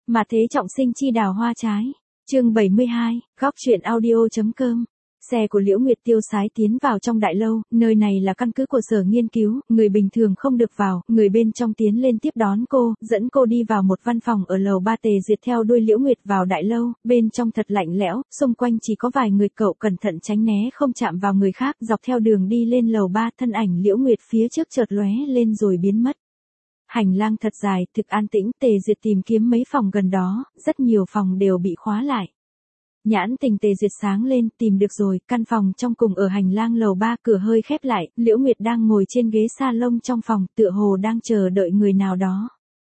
Mà thế trọng sinh chi đào hoa trái. Chương 72, góc truyện audio.com. Xe của Liễu Nguyệt tiêu sái tiến vào trong đại lâu, nơi này là căn cứ của sở nghiên cứu, người bình thường không được vào, người bên trong tiến lên tiếp đón cô, dẫn cô đi vào một văn phòng ở lầu 3. Tề Duyệt theo đuôi Liễu Nguyệt vào đại lâu, bên trong thật lạnh lẽo, xung quanh chỉ có vài người, cậu cẩn thận tránh né không chạm vào người khác, dọc theo đường đi lên lầu 3, thân ảnh Liễu Nguyệt phía trước chợt lóe lên rồi biến mất. Hành lang thật dài, thực an tĩnh, Tề Duyệt tìm kiếm mấy phòng gần đó, rất nhiều phòng đều bị khóa lại. Nhãn tình Tề Duyệt sáng lên, tìm được rồi, căn phòng trong cùng ở hành lang lầu 3, cửa hơi khép lại, Liễu Nguyệt đang ngồi trên ghế salon trong phòng, tựa hồ đang chờ đợi người nào đó.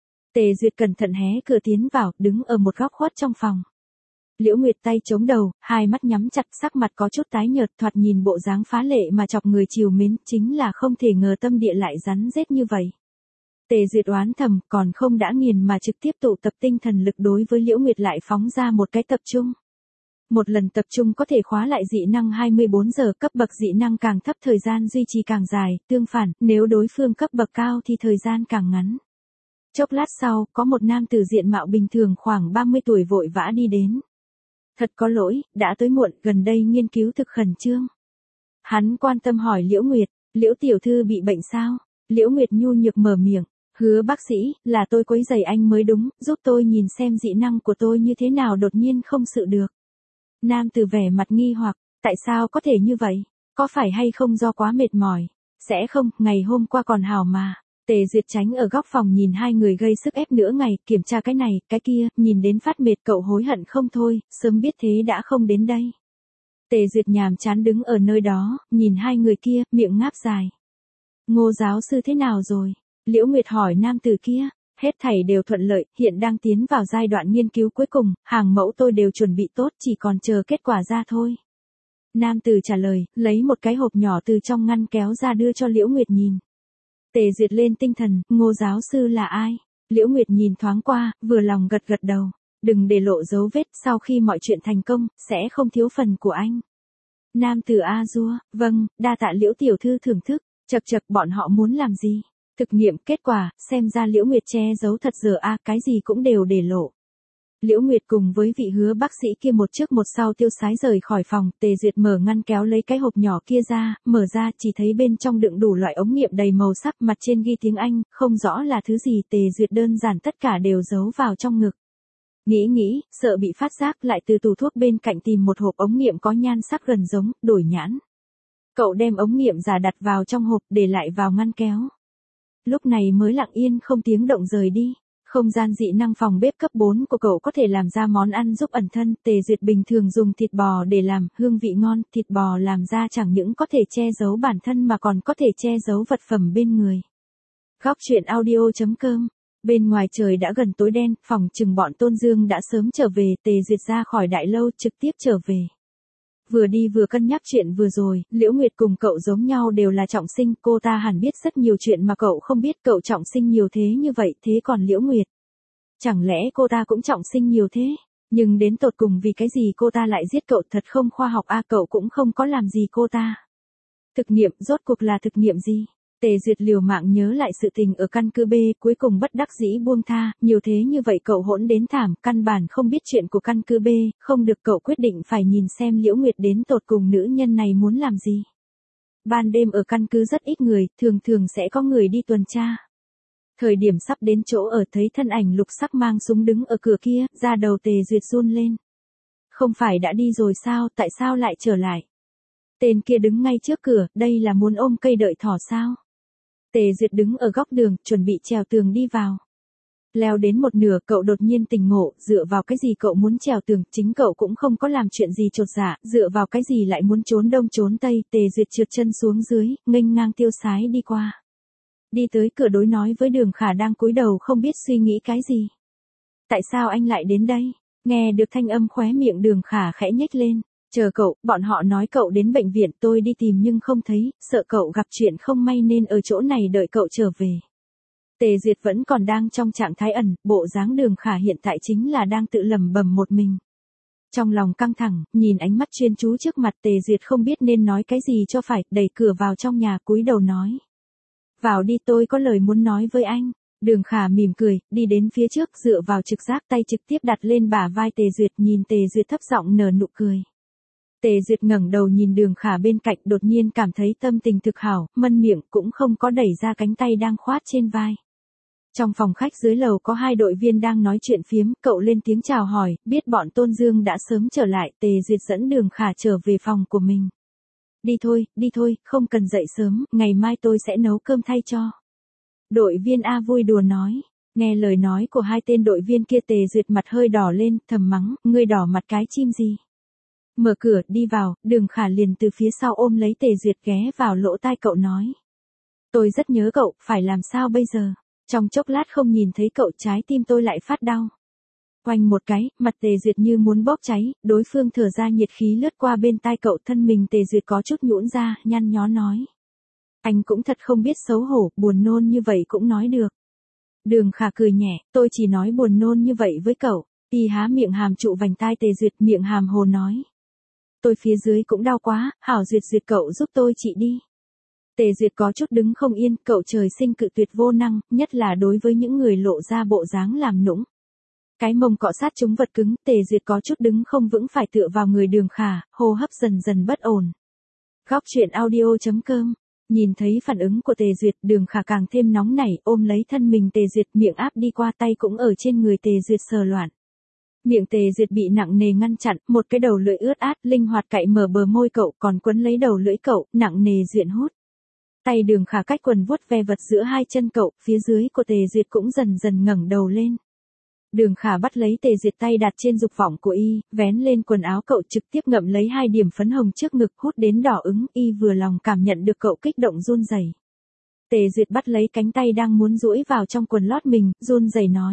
Tề Duyệt cẩn thận hé cửa tiến vào, đứng ở một góc khuất trong phòng. Liễu Nguyệt tay chống đầu, hai mắt nhắm chặt, sắc mặt có chút tái nhợt, thoạt nhìn bộ dáng phá lệ mà chọc người trìu mến, chính là không thể ngờ tâm địa lại rắn rết như vậy. Tề Duyệt oán thầm, còn không đã nghiền mà trực tiếp tụ tập tinh thần lực đối với Liễu Nguyệt lại phóng ra một cái tập trung. Một lần tập trung có thể khóa lại dị năng 24 giờ, cấp bậc dị năng càng thấp thời gian duy trì càng dài, tương phản, nếu đối phương cấp bậc cao thì thời gian càng ngắn. Chốc lát sau, có một nam tử diện mạo bình thường khoảng 30 tuổi vội vã đi đến. Thật có lỗi, đã tới muộn, gần đây nghiên cứu thực khẩn trương. Hắn quan tâm hỏi Liễu Nguyệt, Liễu tiểu thư bị bệnh sao? Liễu Nguyệt nhu nhược mở miệng. Hứa bác sĩ, là tôi quấy rầy anh mới đúng, giúp tôi nhìn xem dị năng của tôi như thế nào, đột nhiên không sự được. Nam tử vẻ mặt nghi hoặc, tại sao có thể như vậy? Có phải hay không do quá mệt mỏi? Sẽ không, ngày hôm qua còn hào mà. Tề Duyệt tránh ở góc phòng nhìn hai người gây sức ép nửa ngày, kiểm tra cái này, cái kia, nhìn đến phát mệt, cậu hối hận không thôi, sớm biết thế đã không đến đây. Tề Duyệt nhàm chán đứng ở nơi đó, nhìn hai người kia, miệng ngáp dài. Ngô giáo sư thế nào rồi? Liễu Nguyệt hỏi nam tử kia. Hết thảy đều thuận lợi, hiện đang tiến vào giai đoạn nghiên cứu cuối cùng, hàng mẫu tôi đều chuẩn bị tốt, chỉ còn chờ kết quả ra thôi. Nam tử trả lời, lấy một cái hộp nhỏ từ trong ngăn kéo ra đưa cho Liễu Nguyệt nhìn. Tề Duyệt lên tinh thần, Ngô giáo sư là ai? Liễu Nguyệt nhìn thoáng qua, vừa lòng gật gật đầu. Đừng để lộ dấu vết, sau khi mọi chuyện thành công, sẽ không thiếu phần của anh. Nam tử a dua, vâng, đa tạ Liễu tiểu thư thưởng thức, chậc chậc, bọn họ muốn làm gì? Thực nghiệm kết quả, xem ra Liễu Nguyệt che giấu thật giờ cái gì cũng đều để lộ. Liễu Nguyệt cùng với vị hứa bác sĩ kia một trước một sau tiêu sái rời khỏi phòng, Tề Duyệt mở ngăn kéo lấy cái hộp nhỏ kia ra, mở ra chỉ thấy bên trong đựng đủ loại ống nghiệm đầy màu sắc, mặt trên ghi tiếng Anh, không rõ là thứ gì. Tề Duyệt đơn giản tất cả đều giấu vào trong ngực. Nghĩ, sợ bị phát giác, lại từ tủ thuốc bên cạnh tìm một hộp ống nghiệm có nhan sắc gần giống, đổi nhãn. Cậu đem ống nghiệm giả đặt vào trong hộp, để lại vào ngăn kéo. Lúc này mới lặng yên không tiếng động rời đi. Không gian dị năng phòng bếp cấp 4 của cậu có thể làm ra món ăn giúp ẩn thân. Tề Duyệt bình thường dùng thịt bò để làm, hương vị ngon, thịt bò làm ra chẳng những có thể che giấu bản thân mà còn có thể che giấu vật phẩm bên người. Góc truyện audio.com. Bên ngoài trời đã gần tối đen, phòng chừng bọn Tôn Dương đã sớm trở về. Tề Duyệt ra khỏi đại lâu trực tiếp trở về. Vừa đi vừa cân nhắc chuyện vừa rồi, Liễu Nguyệt cùng cậu giống nhau đều là trọng sinh, cô ta hẳn biết rất nhiều chuyện mà cậu không biết, cậu trọng sinh nhiều thế như vậy, thế còn Liễu Nguyệt? Chẳng lẽ cô ta cũng trọng sinh nhiều thế? Nhưng đến tột cùng vì cái gì cô ta lại giết cậu, thật không khoa học cậu cũng không có làm gì cô ta. Thực nghiệm, rốt cuộc là thực nghiệm gì? Tề Duyệt liều mạng nhớ lại sự tình ở căn cứ B, cuối cùng bất đắc dĩ buông tha, nhiều thế như vậy cậu hỗn đến thảm, căn bản không biết chuyện của căn cứ B, không được, cậu quyết định phải nhìn xem Liễu Nguyệt đến tột cùng nữ nhân này muốn làm gì. Ban đêm ở căn cứ rất ít người, thường sẽ có người đi tuần tra. Thời điểm sắp đến chỗ ở thấy thân ảnh lục sắc mang súng đứng ở cửa kia, da đầu Tề Duyệt run lên. Không phải đã đi rồi sao, tại sao lại trở lại? Tên kia đứng ngay trước cửa, đây là muốn ôm cây đợi thỏ sao? Tề Duyệt đứng ở góc đường, chuẩn bị trèo tường đi vào. Leo đến một nửa, cậu đột nhiên tỉnh ngộ, dựa vào cái gì cậu muốn trèo tường, chính cậu cũng không có làm chuyện gì chột dạ, dựa vào cái gì lại muốn trốn đông trốn tây. Tề Duyệt trượt chân xuống dưới, nghênh ngang tiêu sái đi qua. Đi tới cửa đối nói với Đường Khả đang cúi đầu không biết suy nghĩ cái gì. Tại sao anh lại đến đây? Nghe được thanh âm khóe miệng Đường Khả khẽ nhếch lên. Chờ cậu, bọn họ nói cậu đến bệnh viện, tôi đi tìm nhưng không thấy, sợ cậu gặp chuyện không may nên ở chỗ này đợi cậu trở về. Tề Duyệt vẫn còn đang trong trạng thái ẩn, bộ dáng Đường Khả hiện tại chính là đang tự lẩm bẩm một mình. Trong lòng căng thẳng, nhìn ánh mắt chuyên chú trước mặt, Tề Duyệt không biết nên nói cái gì cho phải, đẩy cửa vào trong nhà cúi đầu nói. Vào đi, tôi có lời muốn nói với anh. Đường Khả mỉm cười, đi đến phía trước dựa vào trực giác tay trực tiếp đặt lên bả vai Tề Duyệt nhìn Tề Duyệt thấp giọng nở nụ cười. Tề Duyệt ngẩng đầu nhìn Đường Khả bên cạnh đột nhiên cảm thấy tâm tình thực hảo, mân miệng cũng không có đẩy ra cánh tay đang khoát trên vai. Trong phòng khách dưới lầu có 2 đội viên đang nói chuyện phiếm, cậu lên tiếng chào hỏi, biết bọn Tôn Dương đã sớm trở lại, Tề Duyệt dẫn Đường Khả trở về phòng của mình. Đi thôi, không cần dậy sớm, ngày mai tôi sẽ nấu cơm thay cho. Đội viên A vui đùa nói, nghe lời nói của 2 tên đội viên kia Tề Duyệt mặt hơi đỏ lên, thầm mắng, ngươi đỏ mặt cái chim gì. Mở cửa, đi vào, Đường Khả liền từ phía sau ôm lấy Tề Duyệt ghé vào lỗ tai cậu nói. Tôi rất nhớ cậu, phải làm sao bây giờ? Trong chốc lát không nhìn thấy cậu trái tim tôi lại phát đau. Oanh một cái, mặt Tề Duyệt như muốn bốc cháy, đối phương thở ra nhiệt khí lướt qua bên tai cậu thân mình Tề Duyệt có chút nhũn ra, nhăn nhó nói. Anh cũng thật không biết xấu hổ, buồn nôn như vậy cũng nói được. Đường Khả cười nhẹ, tôi chỉ nói buồn nôn như vậy với cậu. Y há miệng hàm trụ vành tai Tề Duyệt miệng hàm hồ nói. Tôi phía dưới cũng đau quá, hảo Duyệt cậu giúp tôi trị đi. Tề Duyệt có chút đứng không yên, cậu trời sinh cự tuyệt vô năng, nhất là đối với những người lộ ra bộ dáng làm nũng. Cái mông cọ sát chúng vật cứng, Tề Duyệt có chút đứng không vững phải tựa vào người Đường Khả, hô hấp dần dần bất ổn. Góc truyện audio.com. Nhìn thấy phản ứng của Tề Duyệt, Đường Khả càng thêm nóng nảy, ôm lấy thân mình Tề Duyệt, miệng áp đi qua tay cũng ở trên người Tề Duyệt sờ loạn. Miệng Tề Duyệt bị nặng nề ngăn chặn, một cái đầu lưỡi ướt át, linh hoạt cạy mở bờ môi cậu, còn quấn lấy đầu lưỡi cậu, nặng nề duyện hút. Tay Đường Khả cách quần vuốt ve vật giữa 2 chân cậu, phía dưới của Tề Duyệt cũng dần dần ngẩng đầu lên. Đường Khả bắt lấy Tề Duyệt tay đặt trên dục vọng của y, vén lên quần áo cậu trực tiếp ngậm lấy 2 điểm phấn hồng trước ngực hút đến đỏ ửng, y vừa lòng cảm nhận được cậu kích động run rẩy. Tề Duyệt bắt lấy cánh tay đang muốn duỗi vào trong quần lót mình, run rẩy nói.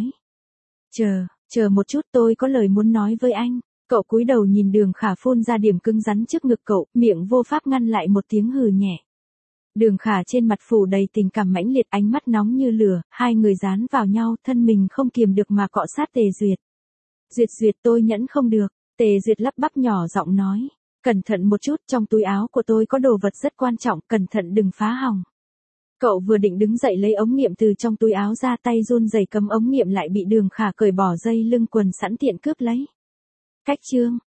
Chờ một chút tôi có lời muốn nói với anh. Cậu cúi đầu nhìn Đường Khả phun ra điểm cứng rắn trước ngực cậu, miệng vô pháp ngăn lại một tiếng hừ nhẹ. Đường Khả trên mặt phủ đầy tình cảm mãnh liệt, ánh mắt nóng như lửa, 2 người dán vào nhau, thân mình không kiềm được mà cọ sát Tề Duyệt. Duyệt tôi nhẫn không được, Tề Duyệt lắp bắp nhỏ giọng nói. Cẩn thận một chút, trong túi áo của tôi có đồ vật rất quan trọng, cẩn thận đừng phá hỏng. Cậu vừa định đứng dậy lấy ống nghiệm từ trong túi áo ra, tay run rẩy cầm ống nghiệm lại bị Đường Khả cởi bỏ dây lưng quần sẵn tiện cướp lấy. Cách chương.